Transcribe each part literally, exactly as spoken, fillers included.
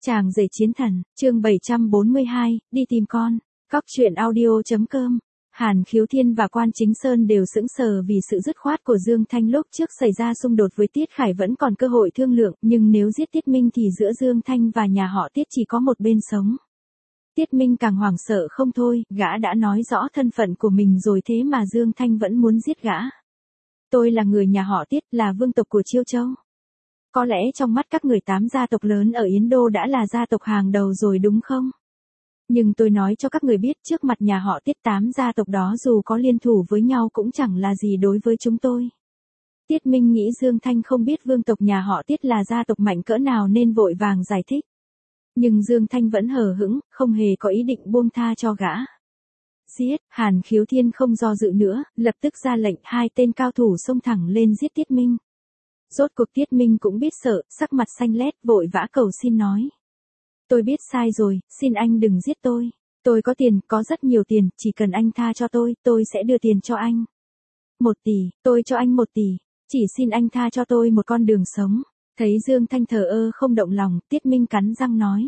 Chàng rể chiến thần, chương bảy trăm bốn mươi hai, đi tìm con. Cóc truyện audio.com. Hàn Khiếu Thiên và Quan Chính Sơn đều sững sờ vì sự dứt khoát của Dương Thanh lúc trước xảy ra xung đột với Tiết Khải vẫn còn cơ hội thương lượng, nhưng nếu giết Tiết Minh thì giữa Dương Thanh và nhà họ Tiết chỉ có một bên sống. Tiết Minh càng hoảng sợ không thôi, gã đã nói rõ thân phận của mình rồi thế mà Dương Thanh vẫn muốn giết gã. Tôi là người nhà họ Tiết, là vương tộc của Chiêu Châu. Có lẽ trong mắt các người tám gia tộc lớn ở Yến Đô đã là gia tộc hàng đầu rồi đúng không? Nhưng tôi nói cho các người biết trước mặt nhà họ Tiết tám gia tộc đó dù có liên thủ với nhau cũng chẳng là gì đối với chúng tôi. Tiết Minh nghĩ Dương Thanh không biết vương tộc nhà họ Tiết là gia tộc mạnh cỡ nào nên vội vàng giải thích. Nhưng Dương Thanh vẫn hờ hững, không hề có ý định buông tha cho gã. Giết, Hàn Khiếu Thiên không do dự nữa, lập tức ra lệnh hai tên cao thủ xông thẳng lên giết Tiết Minh. Rốt cuộc Tiết Minh cũng biết sợ, sắc mặt xanh lét, vội vã cầu xin nói. Tôi biết sai rồi, xin anh đừng giết tôi. Tôi có tiền, có rất nhiều tiền, chỉ cần anh tha cho tôi, tôi sẽ đưa tiền cho anh. Một tỷ, tôi cho anh một tỷ, chỉ xin anh tha cho tôi một con đường sống. Thấy Dương Thanh thờ ơ không động lòng, Tiết Minh cắn răng nói.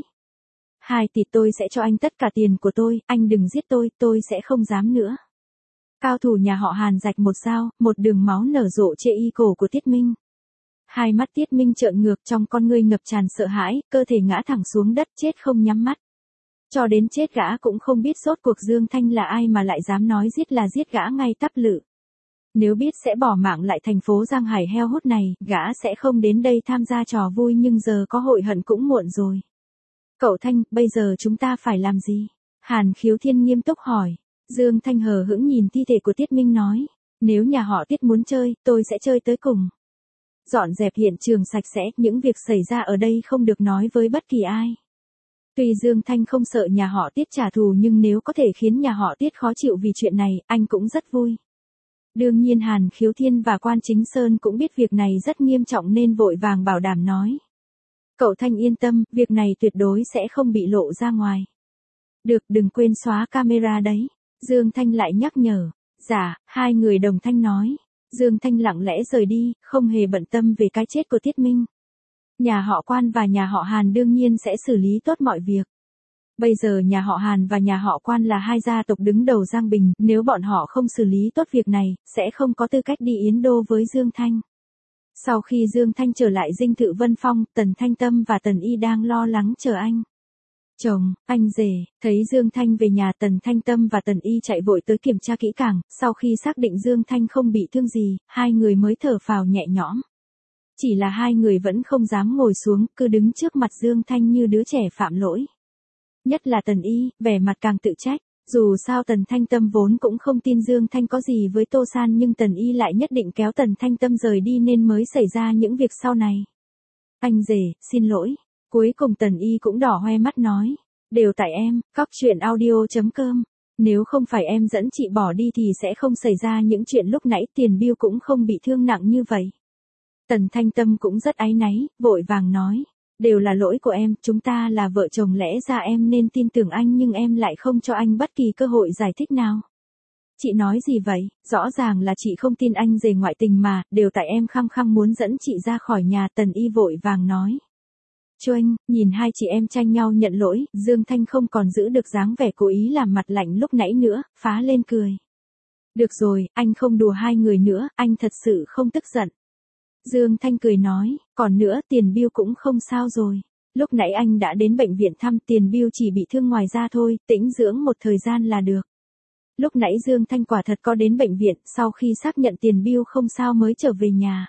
Hai tỷ tôi sẽ cho anh tất cả tiền của tôi, anh đừng giết tôi, tôi sẽ không dám nữa. Cao thủ nhà họ Hàn rạch một dao, một đường máu nở rộ trên y cổ của Tiết Minh. Hai mắt Tiết Minh trợn ngược trong con ngươi ngập tràn sợ hãi, cơ thể ngã thẳng xuống đất chết không nhắm mắt. Cho đến chết gã cũng không biết rốt cuộc Dương Thanh là ai mà lại dám nói giết là giết gã ngay tắp lự. Nếu biết sẽ bỏ mạng lại thành phố Giang Hải heo hút này, gã sẽ không đến đây tham gia trò vui nhưng giờ có hội hận cũng muộn rồi. Cậu Thanh, bây giờ chúng ta phải làm gì? Hàn Khiếu Thiên nghiêm túc hỏi. Dương Thanh hờ hững nhìn thi thể của Tiết Minh nói. Nếu nhà họ Tiết muốn chơi, tôi sẽ chơi tới cùng. Dọn dẹp hiện trường sạch sẽ, những việc xảy ra ở đây không được nói với bất kỳ ai. Tuy Dương Thanh không sợ nhà họ Tiết trả thù nhưng nếu có thể khiến nhà họ Tiết khó chịu vì chuyện này, anh cũng rất vui. Đương nhiên Hàn Khiếu Thiên và Quan Chính Sơn cũng biết việc này rất nghiêm trọng nên vội vàng bảo đảm nói. Cậu Thanh yên tâm, việc này tuyệt đối sẽ không bị lộ ra ngoài. Được, đừng quên xóa camera đấy. Dương Thanh lại nhắc nhở. Dạ, hai người đồng thanh nói. Dương Thanh lặng lẽ rời đi, không hề bận tâm về cái chết của Tiết Minh. Nhà họ Quan và nhà họ Hàn đương nhiên sẽ xử lý tốt mọi việc. Bây giờ nhà họ Hàn và nhà họ Quan là hai gia tộc đứng đầu Giang Bình, nếu bọn họ không xử lý tốt việc này, sẽ không có tư cách đi Yến Đô với Dương Thanh. Sau khi Dương Thanh trở lại dinh thự Vân Phong, Tần Thanh Tâm và Tần Y đang lo lắng chờ anh. Chồng, anh rể, thấy Dương Thanh về nhà Tần Thanh Tâm và Tần Y chạy vội tới kiểm tra kỹ càng, sau khi xác định Dương Thanh không bị thương gì, hai người mới thở phào nhẹ nhõm. Chỉ là hai người vẫn không dám ngồi xuống, cứ đứng trước mặt Dương Thanh như đứa trẻ phạm lỗi. Nhất là Tần Y, vẻ mặt càng tự trách, dù sao Tần Thanh Tâm vốn cũng không tin Dương Thanh có gì với Tô San nhưng Tần Y lại nhất định kéo Tần Thanh Tâm rời đi nên mới xảy ra những việc sau này. Anh rể, xin lỗi. Cuối cùng Tần Y cũng đỏ hoe mắt nói. Đều tại em, cóc truyện audio.com. Nếu không phải em dẫn chị bỏ đi thì sẽ không xảy ra những chuyện lúc nãy Tiền Biêu cũng không bị thương nặng như vậy. Tần Thanh Tâm cũng rất áy náy, vội vàng nói. Đều là lỗi của em, chúng ta là vợ chồng lẽ ra em nên tin tưởng anh nhưng em lại không cho anh bất kỳ cơ hội giải thích nào. Chị nói gì vậy, rõ ràng là chị không tin anh rể ngoại tình mà, đều tại em khăng khăng muốn dẫn chị ra khỏi nhà. Tần Y vội vàng nói. Chuanh, nhìn hai chị em tranh nhau nhận lỗi, Dương Thanh không còn giữ được dáng vẻ cố ý làm mặt lạnh lúc nãy nữa, phá lên cười. Được rồi, anh không đùa hai người nữa, anh thật sự không tức giận. Dương Thanh cười nói, còn nữa Tiền Biêu cũng không sao rồi. Lúc nãy anh đã đến bệnh viện thăm Tiền Biêu chỉ bị thương ngoài da thôi, tĩnh dưỡng một thời gian là được. Lúc nãy Dương Thanh quả thật có đến bệnh viện, sau khi xác nhận Tiền Biêu không sao mới trở về nhà.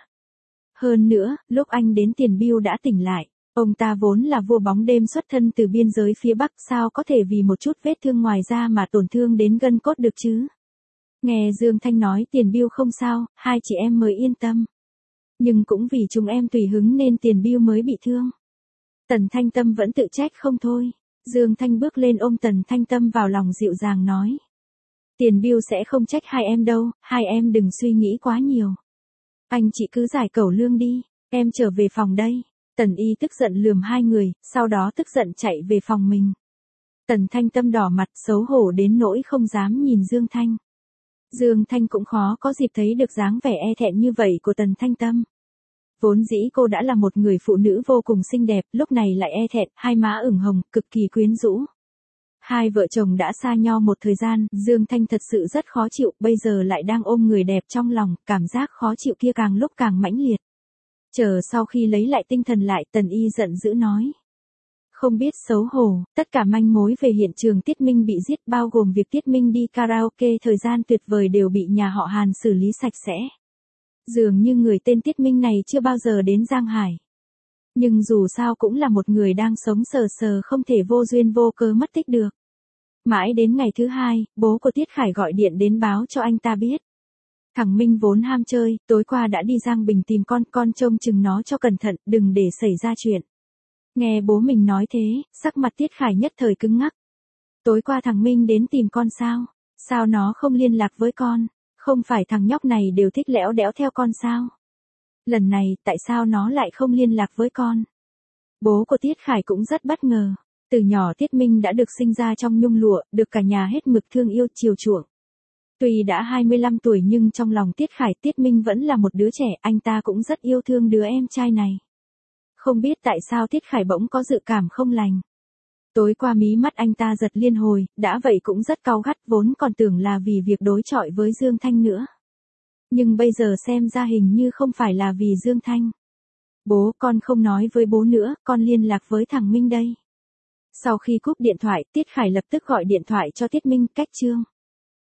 Hơn nữa, lúc anh đến Tiền Biêu đã tỉnh lại. Ông ta vốn là vua bóng đêm xuất thân từ biên giới phía Bắc sao có thể vì một chút vết thương ngoài da mà tổn thương đến gân cốt được chứ. Nghe Dương Thanh nói Tiền Biêu không sao, hai chị em mới yên tâm. Nhưng cũng vì chúng em tùy hứng nên Tiền Biêu mới bị thương. Tần Thanh Tâm vẫn tự trách không thôi. Dương Thanh bước lên ôm Tần Thanh Tâm vào lòng dịu dàng nói. Tiền Biêu sẽ không trách hai em đâu, hai em đừng suy nghĩ quá nhiều. Anh chị cứ giải cẩu lương đi, em trở về phòng đây. Tần Y tức giận lườm hai người, sau đó tức giận chạy về phòng mình. Tần Thanh Tâm đỏ mặt xấu hổ đến nỗi không dám nhìn Dương Thanh. Dương Thanh cũng khó có dịp thấy được dáng vẻ e thẹn như vậy của Tần Thanh Tâm. Vốn dĩ cô đã là một người phụ nữ vô cùng xinh đẹp, lúc này lại e thẹn, hai má ửng hồng, cực kỳ quyến rũ. Hai vợ chồng đã xa nhau một thời gian, Dương Thanh thật sự rất khó chịu, bây giờ lại đang ôm người đẹp trong lòng, cảm giác khó chịu kia càng lúc càng mãnh liệt. Chờ sau khi lấy lại tinh thần lại, Tần Y giận dữ nói. Không biết xấu hổ, tất cả manh mối về hiện trường Tiết Minh bị giết bao gồm việc Tiết Minh đi karaoke thời gian tuyệt vời đều bị nhà họ Hàn xử lý sạch sẽ. Dường như người tên Tiết Minh này chưa bao giờ đến Giang Hải. Nhưng dù sao cũng là một người đang sống sờ sờ không thể vô duyên vô cớ mất tích được. Mãi đến ngày thứ hai, bố của Tiết Khải gọi điện đến báo cho anh ta biết. Thằng Minh vốn ham chơi, tối qua đã đi Giang Bình tìm con, con trông chừng nó cho cẩn thận, đừng để xảy ra chuyện. Nghe bố mình nói thế, sắc mặt Tiết Khải nhất thời cứng ngắc. Tối qua thằng Minh đến tìm con sao? Sao nó không liên lạc với con? Không phải thằng nhóc này đều thích lẽo đẽo theo con sao? Lần này, tại sao nó lại không liên lạc với con? Bố của Tiết Khải cũng rất bất ngờ. Từ nhỏ Tiết Minh đã được sinh ra trong nhung lụa, được cả nhà hết mực thương yêu chiều chuộng. Tuy đã hai mươi lăm tuổi nhưng trong lòng Tiết Khải, Tiết Minh vẫn là một đứa trẻ, anh ta cũng rất yêu thương đứa em trai này. Không biết tại sao Tiết Khải bỗng có dự cảm không lành. Tối qua mí mắt anh ta giật liên hồi, đã vậy cũng rất cau gắt, vốn còn tưởng là vì việc đối chọi với Dương Thanh nữa. Nhưng bây giờ xem ra hình như không phải là vì Dương Thanh. Bố, con không nói với bố nữa, con liên lạc với thằng Minh đây. Sau khi cúp điện thoại, Tiết Khải lập tức gọi điện thoại cho Tiết Minh, cách Trương.